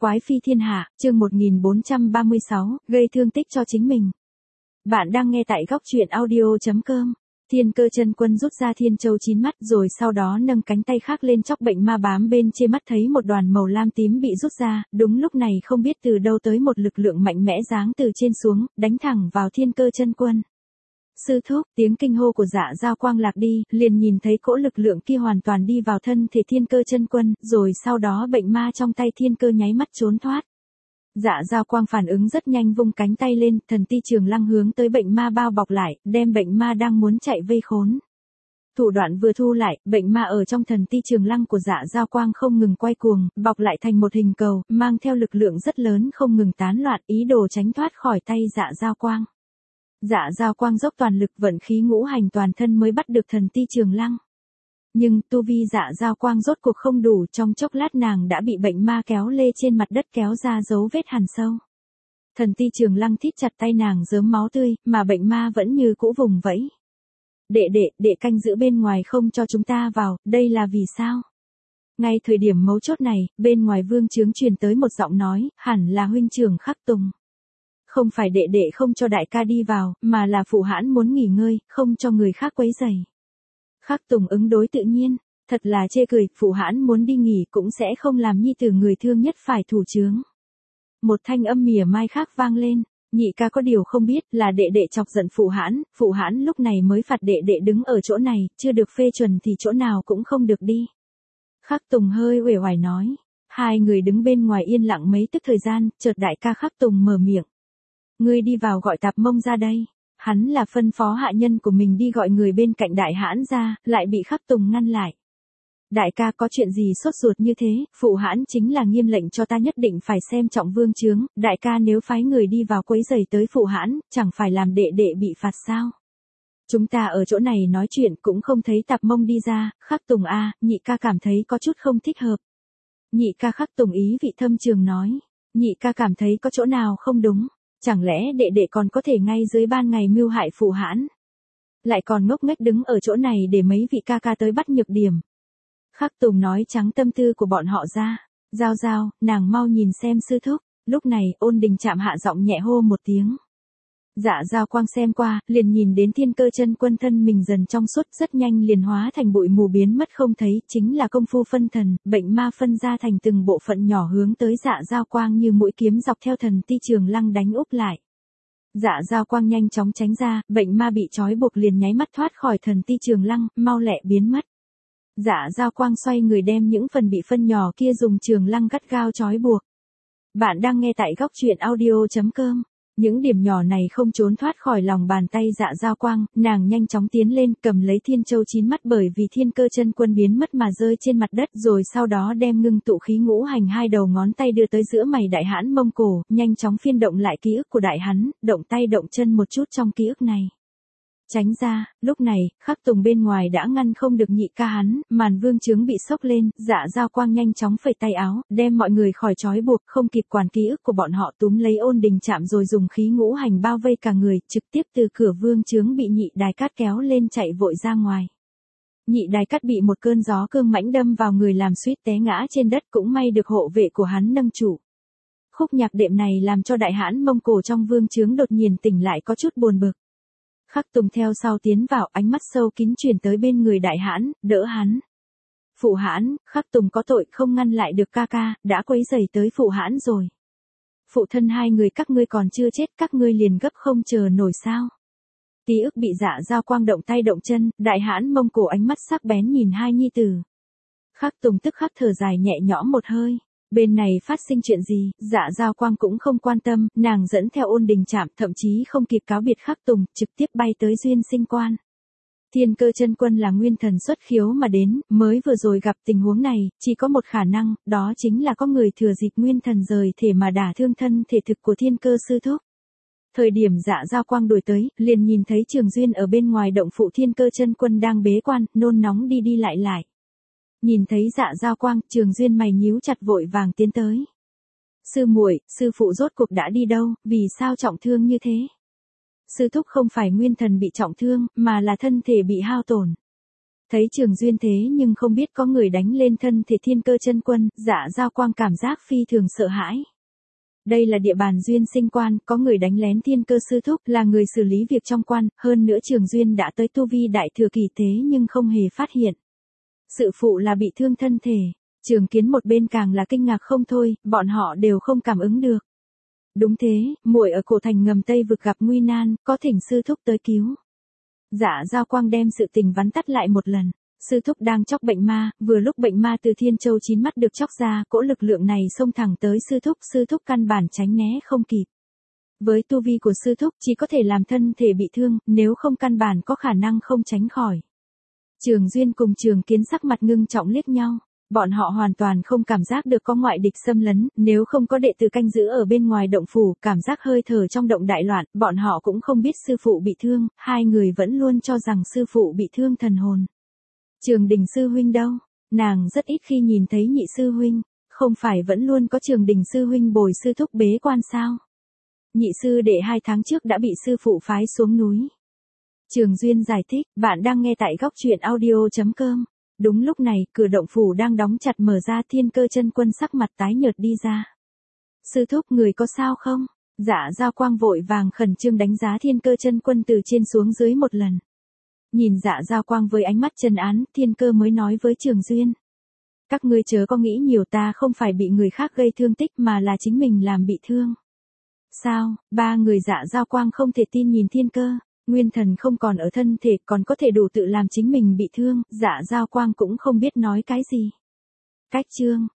Quái phi thiên hạ, chương 1436, gây thương tích cho chính mình. Bạn đang nghe tại góc truyện audio.com. Thiên Cơ Chân Quân rút ra thiên châu 9 mắt rồi sau đó nâng cánh tay khác lên chóc bệnh ma bám bên trên mắt thấy một đoàn màu lam tím bị rút ra, đúng lúc này không biết từ đâu tới một lực lượng mạnh mẽ giáng từ trên xuống, đánh thẳng vào Thiên Cơ Chân Quân. Sư thúc, tiếng kinh hô của Dạ Dao Quang lạc đi, liền nhìn thấy cỗ lực lượng kia hoàn toàn đi vào thân thể Thiên Cơ Chân Quân, rồi sau đó bệnh ma trong tay Thiên Cơ nháy mắt trốn thoát. Dạ Dao Quang phản ứng rất nhanh vung cánh tay lên, thần ti trường lăng hướng tới bệnh ma bao bọc lại, đem bệnh ma đang muốn chạy vây khốn. Thủ đoạn vừa thu lại, bệnh ma ở trong thần ti trường lăng của Dạ Dao Quang không ngừng quay cuồng, bọc lại thành một hình cầu, mang theo lực lượng rất lớn không ngừng tán loạn, ý đồ tránh thoát khỏi tay Dạ Dao Quang. Dạ Dao Quang dốc toàn lực vận khí ngũ hành toàn thân mới bắt được thần ti trường lăng. Nhưng tu vi Dạ Dao Quang rốt cuộc không đủ, trong chốc lát nàng đã bị bệnh ma kéo lê trên mặt đất kéo ra dấu vết hằn sâu. Thần ti trường lăng thít chặt tay nàng rớm máu tươi, mà bệnh ma vẫn như cũ vùng vẫy. Đệ canh giữ bên ngoài không cho chúng ta vào, đây là vì sao? Ngay thời điểm mấu chốt này, bên ngoài vương trướng truyền tới một giọng nói, hẳn là huynh trưởng Khắc Tùng. Không phải đệ không cho đại ca đi vào, mà là phụ hãn muốn nghỉ ngơi, không cho người khác quấy rầy. Khắc Tùng ứng đối tự nhiên, thật là chê cười, phụ hãn muốn đi nghỉ cũng sẽ không làm nhi tử người thương nhất phải thủ chướng. Một thanh âm mỉa mai khác vang lên, nhị ca có điều không biết là đệ chọc giận phụ hãn lúc này mới phạt đệ đứng ở chỗ này, chưa được phê chuẩn thì chỗ nào cũng không được đi. Khắc Tùng hơi uể oải nói, hai người đứng bên ngoài yên lặng mấy tức thời gian, chợt đại ca Khắc Tùng mở miệng. Ngươi đi vào gọi Tạp Mông ra đây. Hắn là phân phó hạ nhân của mình đi gọi người bên cạnh đại hãn ra, lại bị Khắc Tùng ngăn lại. Đại ca có chuyện gì sốt ruột như thế, phụ hãn chính là nghiêm lệnh cho ta nhất định phải xem trọng vương trướng, đại ca nếu phái người đi vào quấy rầy tới phụ hãn, chẳng phải làm đệ bị phạt sao. Chúng ta ở chỗ này nói chuyện cũng không thấy Tạp Mông đi ra, Khắc Tùng a, nhị ca cảm thấy có chút không thích hợp. Nhị ca Khắc Tùng ý vị thâm trường nói, nhị ca cảm thấy có chỗ nào không đúng. Chẳng lẽ đệ còn có thể ngay dưới ban ngày mưu hại phụ hãn? Lại còn ngốc nghếch đứng ở chỗ này để mấy vị ca ca tới bắt nhược điểm. Khắc Tùng nói trắng tâm tư của bọn họ ra. Giao, nàng mau nhìn xem sư thúc. Lúc này, Ôn Đình chạm hạ giọng nhẹ hô một tiếng. Dạ Dao Quang xem qua, liền nhìn đến Thiên Cơ Chân Quân thân mình dần trong suốt, rất nhanh liền hóa thành bụi mù biến mất không thấy, chính là công phu phân thần, bệnh ma phân ra thành từng bộ phận nhỏ hướng tới Dạ Dao Quang như mũi kiếm dọc theo thần ti trường lăng đánh úp lại. Dạ Dao Quang nhanh chóng tránh ra, bệnh ma bị trói buộc liền nháy mắt thoát khỏi thần ti trường lăng, mau lẹ biến mất. Dạ Dao Quang xoay người đem những phần bị phân nhỏ kia dùng trường lăng gắt gao trói buộc. Bạn đang nghe tại góc truyện audio.com. Những điểm nhỏ này không trốn thoát khỏi lòng bàn tay Dạ Dao Quang, nàng nhanh chóng tiến lên cầm lấy thiên châu 9 mắt bởi vì Thiên Cơ Chân Quân biến mất mà rơi trên mặt đất rồi sau đó đem ngưng tụ khí ngũ hành hai đầu ngón tay đưa tới giữa mày đại hãn Mông Cổ, nhanh chóng phiên động lại ký ức của đại hắn, động tay động chân một chút trong ký ức này. Tránh ra, lúc này, Khắc Tùng bên ngoài đã ngăn không được nhị ca hắn, màn vương trướng bị sốc lên, Dạ Dao Quang nhanh chóng phẩy tay áo, đem mọi người khỏi trói buộc, không kịp quản ký ức của bọn họ túm lấy Ôn Đình chạm rồi dùng khí ngũ hành bao vây cả người, trực tiếp từ cửa vương trướng bị nhị đài cát kéo lên chạy vội ra ngoài. Nhị đài cát bị một cơn gió cương mãnh đâm vào người làm suýt té ngã trên đất cũng may được hộ vệ của hắn nâng trụ. Khúc nhạc đệm này làm cho đại hãn Mông Cổ trong vương trướng đột nhiên tỉnh lại có chút buồn bực. Khắc Tùng theo sau tiến vào, ánh mắt sâu kín chuyển tới bên người đại hãn, đỡ hắn. Phụ hãn, Khắc Tùng có tội không ngăn lại được ca ca, đã quấy rầy tới phụ hãn rồi. Phụ thân hai người các ngươi còn chưa chết, các ngươi liền gấp không chờ nổi sao. Ký ức bị Dạ Dao Quang động tay động chân, đại hãn Mông Cổ ánh mắt sắc bén nhìn hai nhi tử. Khắc Tùng tức khắc thở dài nhẹ nhõm một hơi. Bên này phát sinh chuyện gì, Dạ Dao Quang cũng không quan tâm, nàng dẫn theo Ôn Đình chạm, thậm chí không kịp cáo biệt Khắc Tùng, trực tiếp bay tới Duyên Sinh Quan. Thiên Cơ Chân Quân là nguyên thần xuất khiếu mà đến, mới vừa rồi gặp tình huống này, chỉ có một khả năng, đó chính là có người thừa dịp nguyên thần rời thể mà đả thương thân thể thực của Thiên Cơ sư thúc. Thời điểm Dạ Dao Quang đuổi tới, liền nhìn thấy Trường Duyên ở bên ngoài động phụ Thiên Cơ Chân Quân đang bế quan, nôn nóng đi lại. Nhìn thấy Dạ Dao Quang, Trường Duyên mày nhíu chặt vội vàng tiến tới. Sư muội, sư phụ rốt cuộc đã đi đâu, vì sao trọng thương như thế? Sư thúc không phải nguyên thần bị trọng thương, mà là thân thể bị hao tổn. Thấy Trường Duyên thế nhưng không biết có người đánh lên thân thể Thiên Cơ chân quân, Dạ Giao Quang cảm giác phi thường sợ hãi. Đây là địa bàn Duyên Sinh quan, có người đánh lén Thiên Cơ sư thúc, là người xử lý việc trong quan, hơn nữa Trường Duyên đã tới tu vi đại thừa kỳ thế nhưng không hề phát hiện. Sự phụ là bị thương thân thể, Trường Kiến một bên càng là kinh ngạc không thôi, bọn họ đều không cảm ứng được. Đúng thế, muội ở cổ thành ngầm Tây vực gặp nguy nan, có thỉnh sư thúc tới cứu. Dạ Giao Quang đem sự tình vắn tắt lại một lần. Sư thúc đang chóc bệnh ma, vừa lúc bệnh ma từ Thiên Châu chín mắt được chóc ra, cỗ lực lượng này xông thẳng tới sư thúc căn bản tránh né không kịp. Với tu vi của sư thúc chỉ có thể làm thân thể bị thương, nếu không căn bản có khả năng không tránh khỏi. Trường Duyên cùng Trường Kiến sắc mặt ngưng trọng liếc nhau. Bọn họ hoàn toàn không cảm giác được có ngoại địch xâm lấn, nếu không có đệ tử canh giữ ở bên ngoài động phủ, cảm giác hơi thở trong động đại loạn, bọn họ cũng không biết sư phụ bị thương, hai người vẫn luôn cho rằng sư phụ bị thương thần hồn. Trường Đình sư huynh đâu? Nàng rất ít khi nhìn thấy nhị sư huynh, không phải vẫn luôn có Trường Đình sư huynh bồi sư thúc bế quan sao? Nhị sư đệ 2 tháng trước đã bị sư phụ phái xuống núi. Trường Duyên giải thích, bạn đang nghe tại góc truyện audio.com. Đúng lúc này, cửa động phủ đang đóng chặt mở ra, Thiên Cơ chân quân sắc mặt tái nhợt đi ra. Sư thúc, người có sao không? Dạ Giao Quang vội vàng khẩn trương đánh giá Thiên Cơ chân quân từ trên xuống dưới một lần. Nhìn Dạ Giao Quang với ánh mắt trấn án, Thiên Cơ mới nói với Trường Duyên. Các ngươi chớ có nghĩ nhiều, ta không phải bị người khác gây thương tích mà là chính mình làm bị thương. Sao? Ba người Dạ Giao Quang không thể tin nhìn Thiên Cơ. Nguyên thần không còn ở thân thể, còn có thể đủ tự làm chính mình bị thương, Dạ Giao Quang cũng không biết nói cái gì. Cách chương